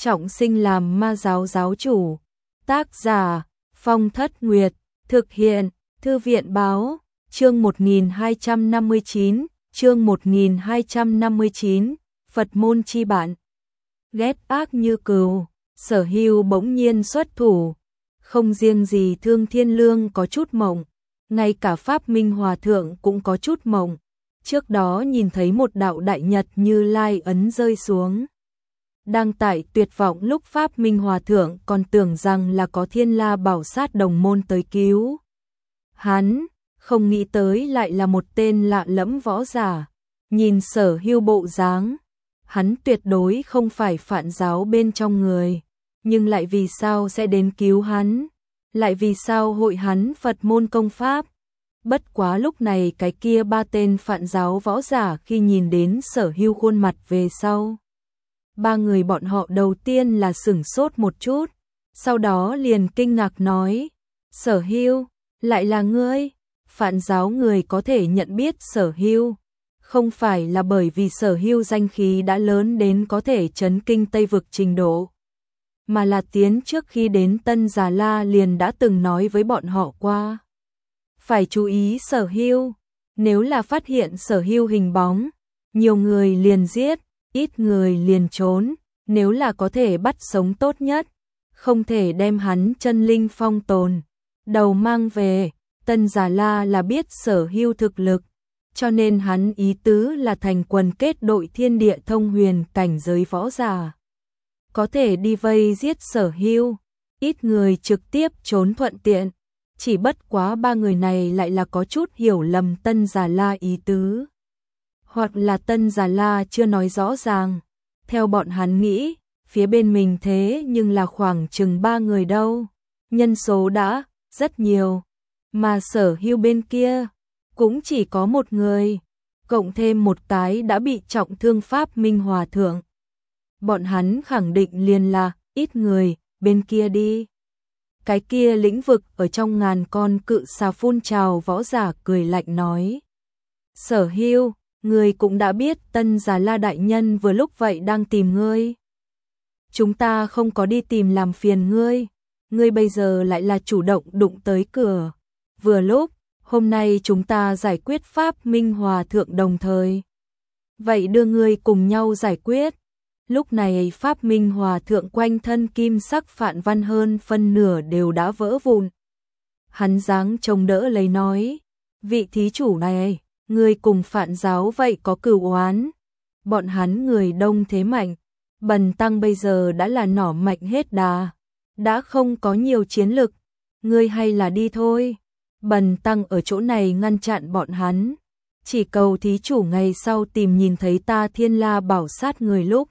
trọng sinh làm ma giáo giáo chủ. Tác giả Phong Thất Nguyệt, thực hiện Thư viện báo, chương 1259, chương 1259, Phật môn chi bạn. Ghét ác như cừu, Sở Hưu bỗng nhiên xuất thủ, không riêng gì Thương Thiên Lương có chút mộng, ngay cả Pháp Minh Hòa Thượng cũng có chút mộng. Trước đó nhìn thấy một đạo đại nhật Như Lai ấn rơi xuống. Đang tại tuyệt vọng lúc Pháp Minh Hòa Thượng còn tưởng rằng là có Thiên La Bảo Sát đồng môn tới cứu hắn, không nghĩ tới lại là một tên lạ lẫm võ giả. Nhìn Sở Hưu bộ dáng, hắn tuyệt đối không phải phản giáo bên trong người, nhưng lại vì sao sẽ đến cứu hắn, lại vì sao hội hắn Phật môn công pháp. Bất quá lúc này cái kia ba tên phản giáo võ giả khi nhìn đến Sở Hưu khuôn mặt về sau, ba người bọn họ đầu tiên là sửng sốt một chút, sau đó liền kinh ngạc nói: Sở Hưu, lại là ngươi? Phản giáo người có thể nhận biết Sở Hưu, không phải là bởi vì Sở Hưu danh khí đã lớn đến có thể chấn kinh Tây vực trình độ, mà là tiến trước khi đến Tân Già La liền đã từng nói với bọn họ qua. Phải chú ý Sở Hưu, nếu là phát hiện Sở Hưu hình bóng, nhiều người liền giết, ít người liền trốn, nếu là có thể bắt sống tốt nhất, không thể đem hắn chân linh phong tồn, đầu mang về. Tân Già La là biết Sở Hưu thực lực, cho nên hắn ý tứ là thành quần kết đội thiên địa thông huyền cảnh giới võ giả, có thể đi vây giết Sở Hưu, ít người trực tiếp trốn thuận tiện. Chỉ bất quá ba người này lại là có chút hiểu lầm Tân Già La ý tứ, hoặc là Tân Già La chưa nói rõ ràng. Theo bọn hắn nghĩ, phía bên mình thế nhưng là khoảng chừng 3 người đâu, nhân số đã rất nhiều, mà Sở Hưu bên kia cũng chỉ có một người, cộng thêm một cái đã bị trọng thương Pháp Minh Hòa Thượng. Bọn hắn khẳng định liền là ít người bên kia đi. Cái kia lĩnh vực ở trong ngàn con cự xà phun trào võ giả cười lạnh nói: Sở Hưu, ngươi cũng đã biết Tân Già La đại nhân vừa lúc vậy đang tìm ngươi. Chúng ta không có đi tìm làm phiền ngươi, ngươi bây giờ lại là chủ động đụng tới cửa. Vừa lúc, hôm nay chúng ta giải quyết Pháp Minh Hòa Thượng đồng thời. Vậy đưa ngươi cùng nhau giải quyết. Lúc này Pháp Minh Hòa Thượng quanh thân kim sắc phạn văn hơn phân nửa đều đã vỡ vụn. Hắn dáng trông đỡ lấy nói: vị thí chủ này, ngươi cùng phạn giáo vậy có cửu oán. Bọn hắn người đông thế mạnh, Bần tăng bây giờ đã là nỏ mạnh hết đà, đã không có nhiều chiến lực, ngươi hay là đi thôi. Bần tăng ở chỗ này ngăn chặn bọn hắn, chỉ cầu thí chủ ngày sau tìm nhìn thấy ta Thiên La Bảo Sát người lúc,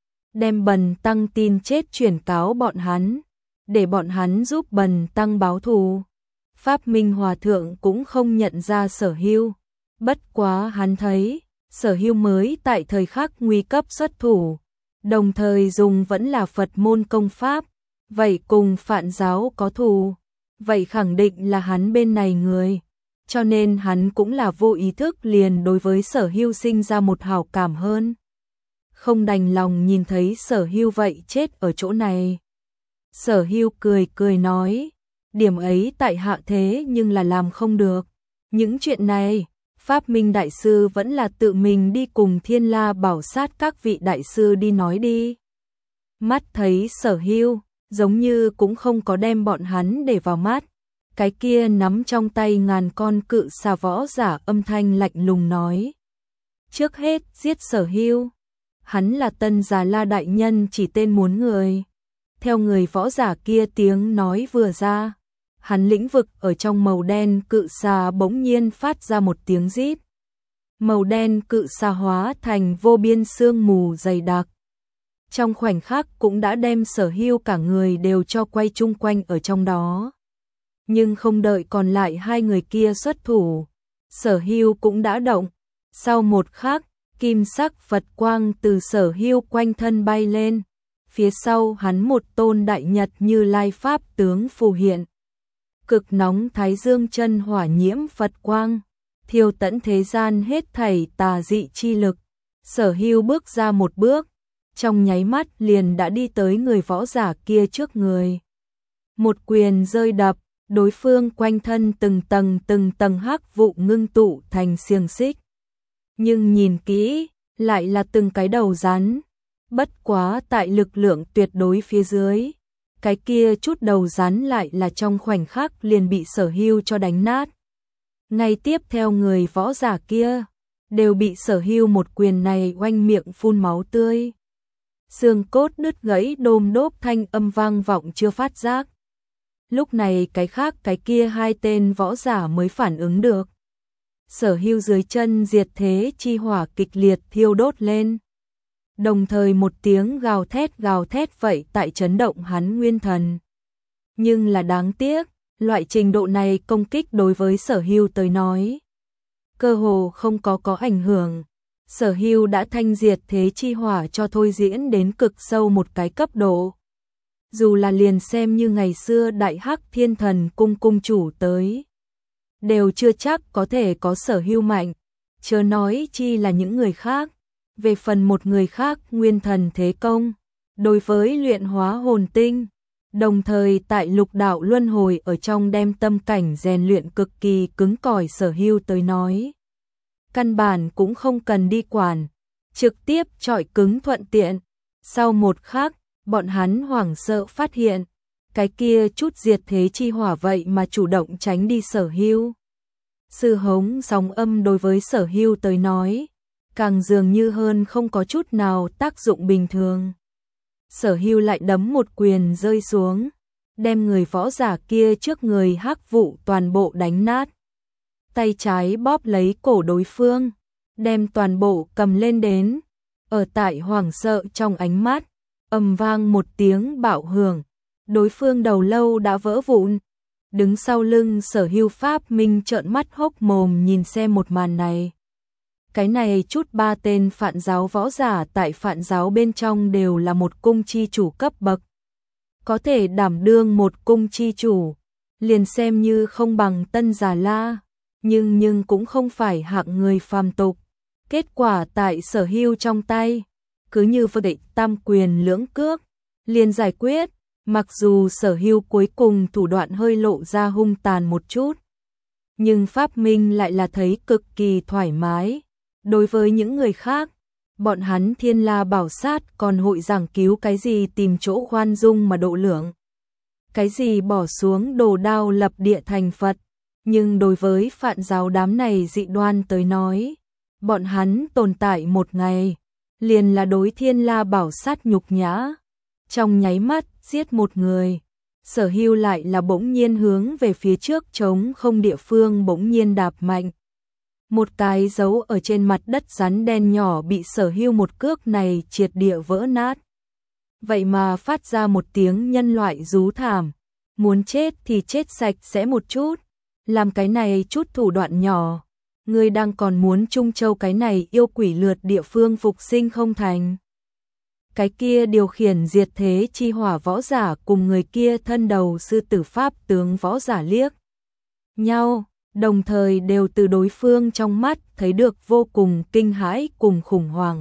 đem bần tăng tin chết truyền cáo bọn hắn, để bọn hắn giúp bần tăng báo thù. Pháp Minh Hòa Thượng cũng không nhận ra Sở Hưu, bất quá hắn thấy Sở Hưu mới tại thời khắc nguy cấp xuất thủ, đồng thời dùng vẫn là Phật môn công pháp, vậy cùng phạn giáo có thù, vậy khẳng định là hắn bên này người, cho nên hắn cũng là vô ý thức liền đối với Sở Hưu sinh ra một hảo cảm hơn. Không đành lòng nhìn thấy Sở Hưu vậy chết ở chỗ này. Sở Hưu cười cười nói: điểm ấy tại hạ thế nhưng là làm không được. Những chuyện này, Pháp Minh Đại Sư vẫn là tự mình đi cùng Thiên La Bảo Sát các vị Đại Sư đi nói đi. Mắt thấy Sở Hưu, giống như cũng không có đem bọn hắn để vào mắt. Cái kia nắm trong tay ngàn con cự xà võ giả âm thanh lạnh lùng nói: trước hết giết Sở Hưu. Hắn là Tân Già La đại nhân chỉ tên muốn người. Theo người võ giả kia tiếng nói vừa ra, hắn lĩnh vực ở trong màu đen cự xà bỗng nhiên phát ra một tiếng rít. Màu đen cự xà hóa thành vô biên sương mù dày đặc. Trong khoảnh khắc cũng đã đem Sở Hưu cả người đều cho quay chung quanh ở trong đó. Nhưng không đợi còn lại hai người kia xuất thủ, Sở Hưu cũng đã động. Sau một khắc, kim sắc Phật quang từ Sở Hưu quanh thân bay lên, phía sau hắn một tôn đại nhật Như Lai pháp tướng phù hiện. Cực nóng thái dương chân hỏa nhiễm Phật quang, thiêu tận thế gian hết thảy tà dị chi lực. Sở Hưu bước ra một bước, trong nháy mắt liền đã đi tới người võ giả kia trước người. Một quyền rơi đập, đối phương quanh thân từng tầng hắc vụ ngưng tụ thành xiềng xích. Nhưng nhìn kỹ, lại là từng cái đầu rắn. Bất quá tại lực lượng tuyệt đối phía dưới, cái kia chút đầu rắn lại là trong khoảnh khắc liền bị Sở Hưu cho đánh nát. Ngay tiếp theo người võ giả kia, đều bị Sở Hưu một quyền này oanh miệng phun máu tươi. Xương cốt đứt gãy đôm đốp thanh âm vang vọng chưa phát giác. Lúc này cái khác cái kia hai tên võ giả mới phản ứng được. Sở Hưu dưới chân diệt thế chi hỏa kịch liệt thiêu đốt lên. Đồng thời một tiếng gào thét vậy tại chấn động hắn nguyên thần. Nhưng là đáng tiếc, loại trình độ này công kích đối với Sở Hưu tới nói, cơ hồ không có ảnh hưởng. Sở Hưu đã thanh diệt thế chi hỏa cho thôi diễn đến cực sâu một cái cấp độ. Dù là liền xem như ngày xưa Đại Hắc Thiên Thần cung cung chủ tới, đều chưa chắc có thể có Sở Hưu mạnh, chớ nói chi là những người khác. Về phần một người khác nguyên thần thế công, đối với luyện hóa hồn tinh, đồng thời tại lục đạo luân hồi ở trong đem tâm cảnh rèn luyện cực kỳ cứng cỏi Sở Hưu tới nói. Căn bản cũng không cần đi quản, trực tiếp chọi cứng thuận tiện. Sau một khắc, bọn hắn hoảng sợ phát hiện, cái kia chút diệt thế chi hỏa vậy mà chủ động tránh đi Sở Hưu. Sư hống sóng âm đối với Sở Hưu tới nói, càng dường như hơn không có chút nào tác dụng bình thường. Sở Hưu lại đấm một quyền rơi xuống, đem người võ giả kia trước người hắc vụ toàn bộ đánh nát. Tay trái bóp lấy cổ đối phương, đem toàn bộ cầm lên đến. Ở tại hoảng sợ trong ánh mắt, ầm vang một tiếng bạo hưởng, đối phương đầu lâu đã vỡ vụn. Đứng sau lưng Sở Hưu Pháp Minh trợn mắt hốc mồm nhìn xem một màn này. Cái này chút ba tên Phạn giáo võ giả tại Phạn giáo bên trong đều là một cung chi chủ cấp bậc. Có thể đảm đương một cung chi chủ, liền xem như không bằng Tân Già La, nhưng cũng không phải hạng người phàm tục. Kết quả tại Sở Hưu trong tay, cứ như vậy tam quyền lưỡng cước, liền giải quyết. Mặc dù Sở Hưu cuối cùng thủ đoạn hơi lộ ra hung tàn một chút, nhưng Pháp Minh lại là thấy cực kỳ thoải mái. Đối với những người khác, bọn hắn Thiên La Bảo Sát còn hội giảng cứu cái gì tìm chỗ khoan dung mà độ lượng, cái gì bỏ xuống đồ đao lập địa thành Phật. Nhưng đối với Phạn giáo đám này dị đoan tới nói, bọn hắn tồn tại một ngày, liền là đối Thiên La Bảo Sát nhục nhã. Trong nháy mắt giết một người, Sở Hưu lại là bỗng nhiên hướng về phía trước trống không địa phương bỗng nhiên đạp mạnh. Một cái dấu ở trên mặt đất rắn đen nhỏ bị Sở Hưu một cước này triệt địa vỡ nát. Vậy mà phát ra một tiếng nhân loại rú thảm, muốn chết thì chết sạch sẽ một chút, làm cái này chút thủ đoạn nhỏ, ngươi đang còn muốn Trung Châu cái này yêu quỷ lượt địa phương phục sinh không thành. Cái kia điều khiển diệt thế chi hỏa võ giả cùng người kia thân đầu sư tử pháp tướng võ giả liếc nhau, đồng thời đều từ đối phương trong mắt thấy được vô cùng kinh hãi cùng khủng hoảng.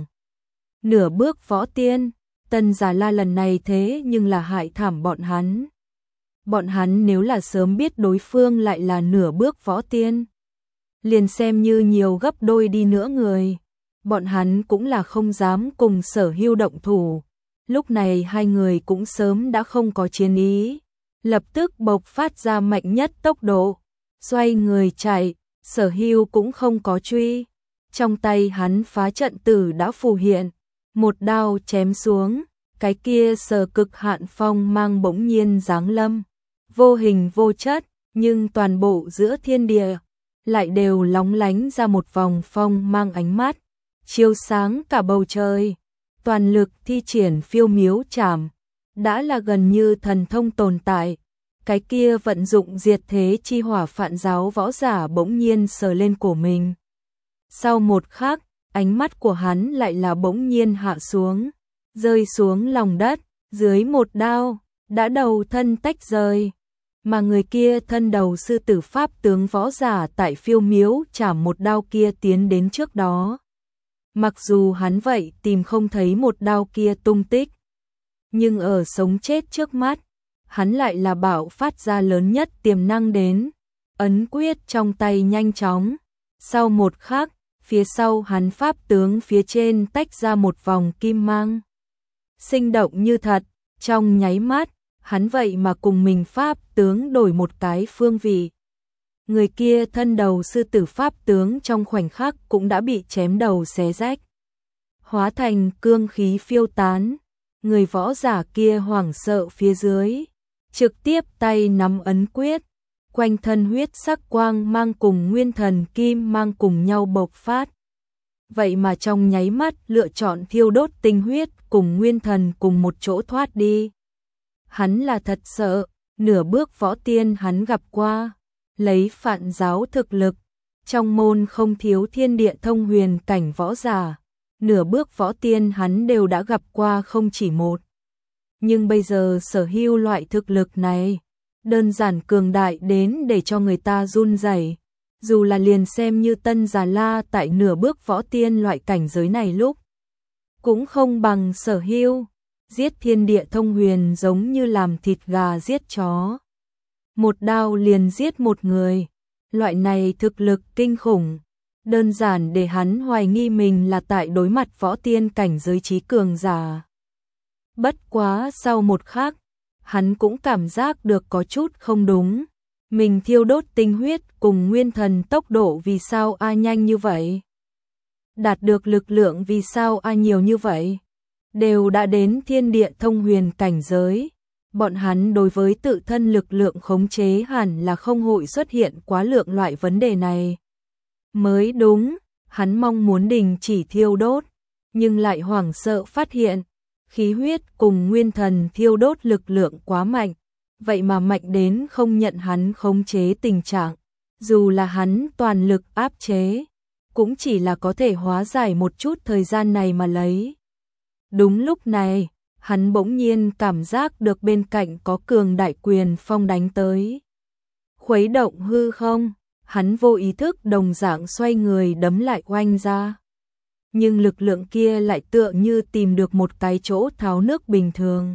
Nửa bước võ tiên, Tân Già La lần này thế nhưng là hại thảm bọn hắn. Bọn hắn nếu là sớm biết đối phương lại là nửa bước võ tiên, liền xem như nhiều gấp đôi đi nữa người, bọn hắn cũng là không dám cùng Sở Hưu động thủ. Lúc này hai người cũng sớm đã không có chiến ý, lập tức bộc phát ra mạnh nhất tốc độ, xoay người chạy. Sở Hưu cũng không có truy, trong tay hắn phá trận tử đã phù hiện, một đao chém xuống, cái kia Sở Cực Hạn phong mang bỗng nhiên giáng lâm, vô hình vô chất, nhưng toàn bộ giữa thiên địa lại đều lóng lánh ra một vòng phong mang ánh mắt, chiếu sáng cả bầu trời. Toàn lực thi triển phiêu miếu trảm, đã là gần như thần thông tồn tại. Cái kia vận dụng diệt thế chi hỏa Phạn giáo võ giả bỗng nhiên sờ lên cổ mình. Sau một khắc, ánh mắt của hắn lại là bỗng nhiên hạ xuống, rơi xuống lòng đất, dưới một đao, đã đầu thân tách rời. Mà người kia thân đầu sư tử pháp tướng võ giả tại phiêu miếu trảm một đao kia tiến đến trước đó. Mặc dù hắn vậy tìm không thấy một đao kia tung tích, nhưng ở sống chết trước mắt, hắn lại là bạo phát ra lớn nhất tiềm năng đến. Ấn quyết trong tay nhanh chóng, sau một khắc, phía sau hắn pháp tướng phía trên tách ra một vòng kim mang. Sinh động như thật, trong nháy mắt, hắn vậy mà cùng mình pháp tướng đổi một cái phương vị. Người kia thân đầu sư tử pháp tướng trong khoảnh khắc cũng đã bị chém đầu xé rách, hóa thành cương khí phiêu tán. Người võ giả kia hoảng sợ phía dưới, trực tiếp tay nắm ấn quyết, quanh thân huyết sắc quang mang cùng nguyên thần kim mang cùng nhau bộc phát. Vậy mà trong nháy mắt lựa chọn thiêu đốt tinh huyết cùng nguyên thần cùng một chỗ thoát đi. Hắn là thật sợ, nửa bước võ tiên hắn gặp qua, lấy Phạn giáo thực lực, trong môn không thiếu thiên địa thông huyền cảnh võ giả, nửa bước võ tiên hắn đều đã gặp qua không chỉ một. Nhưng bây giờ sở hữu loại thực lực này, đơn giản cường đại đến để cho người ta run rẩy. Dù là liền xem như Tân Già La tại nửa bước võ tiên loại cảnh giới này lúc, cũng không bằng sở hữu. Giết thiên địa thông huyền giống như làm thịt gà giết chó. Một đao liền giết một người. Loại này thực lực kinh khủng. Đơn giản để hắn hoài nghi mình là tại đối mặt võ tiên cảnh giới trí cường giả. Bất quá sau một khắc, hắn cũng cảm giác được có chút không đúng. Mình thiêu đốt tinh huyết cùng nguyên thần tốc độ vì sao nhanh như vậy? Đạt được lực lượng vì sao nhiều như vậy? Đều đã đến thiên địa thông huyền cảnh giới. Bọn hắn đối với tự thân lực lượng khống chế hẳn là không hội xuất hiện quá lượng loại vấn đề này. Mới đúng, hắn mong muốn đình chỉ thiêu đốt, nhưng lại hoảng sợ phát hiện, khí huyết cùng nguyên thần thiêu đốt lực lượng quá mạnh, vậy mà mạnh đến không nhận hắn khống chế tình trạng. Dù là hắn toàn lực áp chế, cũng chỉ là có thể hóa giải một chút thời gian này mà lấy. Đúng lúc này, hắn bỗng nhiên cảm giác được bên cạnh có cường đại quyền phong đánh tới. Khuấy động hư không, hắn vô ý thức đồng dạng xoay người đấm lại oanh ra. Nhưng lực lượng kia lại tựa như tìm được một cái chỗ tháo nước bình thường.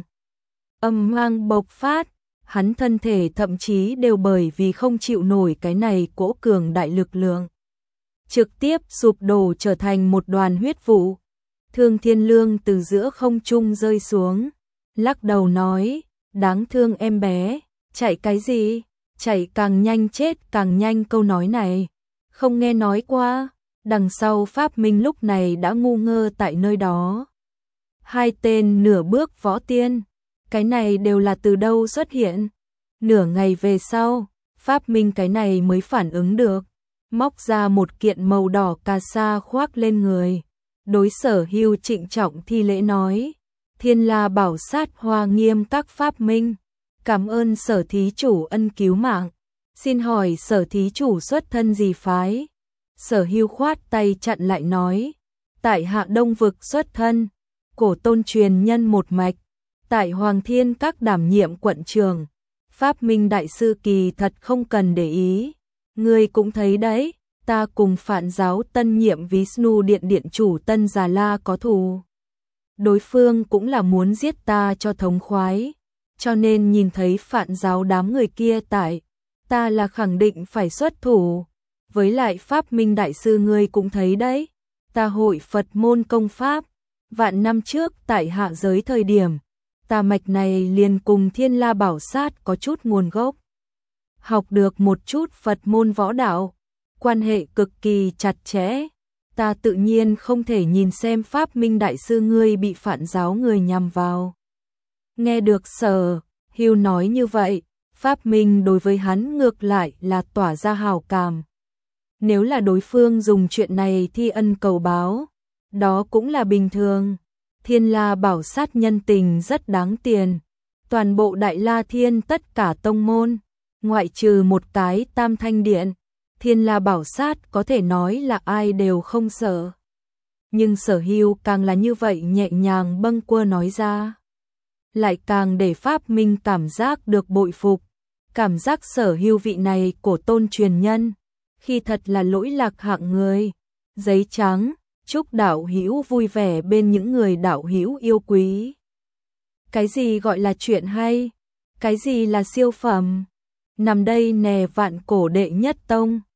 Âm vang bộc phát, hắn thân thể thậm chí đều bởi vì không chịu nổi cái này cỗ cường đại lực lượng, trực tiếp sụp đổ trở thành một đoàn huyết vụ. Thương Thiên Lương từ giữa không trung rơi xuống, lắc đầu nói, đáng thương em bé, chạy cái gì, chạy càng nhanh chết càng nhanh. Câu nói này, không nghe nói qua. Đằng sau Pháp Minh lúc này đã ngu ngơ tại nơi đó. Hai tên nửa bước võ tiên, cái này đều là từ đâu xuất hiện? Nửa ngày về sau, Pháp Minh cái này mới phản ứng được, móc ra một kiện màu đỏ cà sa khoác lên người. Đối Sở Hưu trịnh trọng thi lễ nói, Thiên La Bảo Sát Hoa Nghiêm các Pháp Minh, cảm ơn Sở thí chủ ân cứu mạng. Xin hỏi Sở thí chủ xuất thân gì phái? Sở Hưu khoát tay chặn lại nói, tại Hạ Đông vực xuất thân, cổ tôn truyền nhân một mạch, tại Hoàng Thiên các đảm nhiệm quận trường. Pháp Minh đại sư kỳ thật không cần để ý, ngươi cũng thấy đấy, ta cùng Phạn giáo tân nhiệm Vishnu điện điện chủ Tân Già La có thù. Đối phương cũng là muốn giết ta cho thống khoái, cho nên nhìn thấy Phạn giáo đám người kia tại, ta là khẳng định phải xuất thủ. Với lại Pháp Minh đại sư ngươi cũng thấy đấy, ta hội Phật môn công pháp, vạn năm trước tại hạ giới thời điểm, ta mạch này liền cùng Thiên La Bảo Sát có chút nguồn gốc. Học được một chút Phật môn võ đạo, quan hệ cực kỳ chặt chẽ, ta tự nhiên không thể nhìn xem Pháp Minh đại sư ngươi bị Phạn giáo người nhằm vào. Nghe được Sở Hưu nói như vậy, Pháp Minh đối với hắn ngược lại là tỏa ra hảo cảm. Nếu là đối phương dùng chuyện này thi ân cầu báo, đó cũng là bình thường. Thiên La Bảo Sát nhân tình rất đáng tiền. Toàn bộ Đại La Thiên tất cả tông môn, ngoại trừ một cái Tam Thanh Điện, Thiên La Bảo Sát có thể nói là ai đều không sợ. Nhưng Sở Hưu càng là như vậy nhẹ nhàng bâng quơ nói ra, lại càng để Pháp Minh cảm giác được bội phục. Cảm giác Sở Hưu vị này cổ tôn truyền nhân, khi thật là lỗi lạc hạng người. Giấy trắng, chúc đạo hữu vui vẻ bên những người đạo hữu yêu quý. Cái gì gọi là chuyện hay? Cái gì là siêu phẩm? Nằm đây nè vạn cổ đệ nhất tông.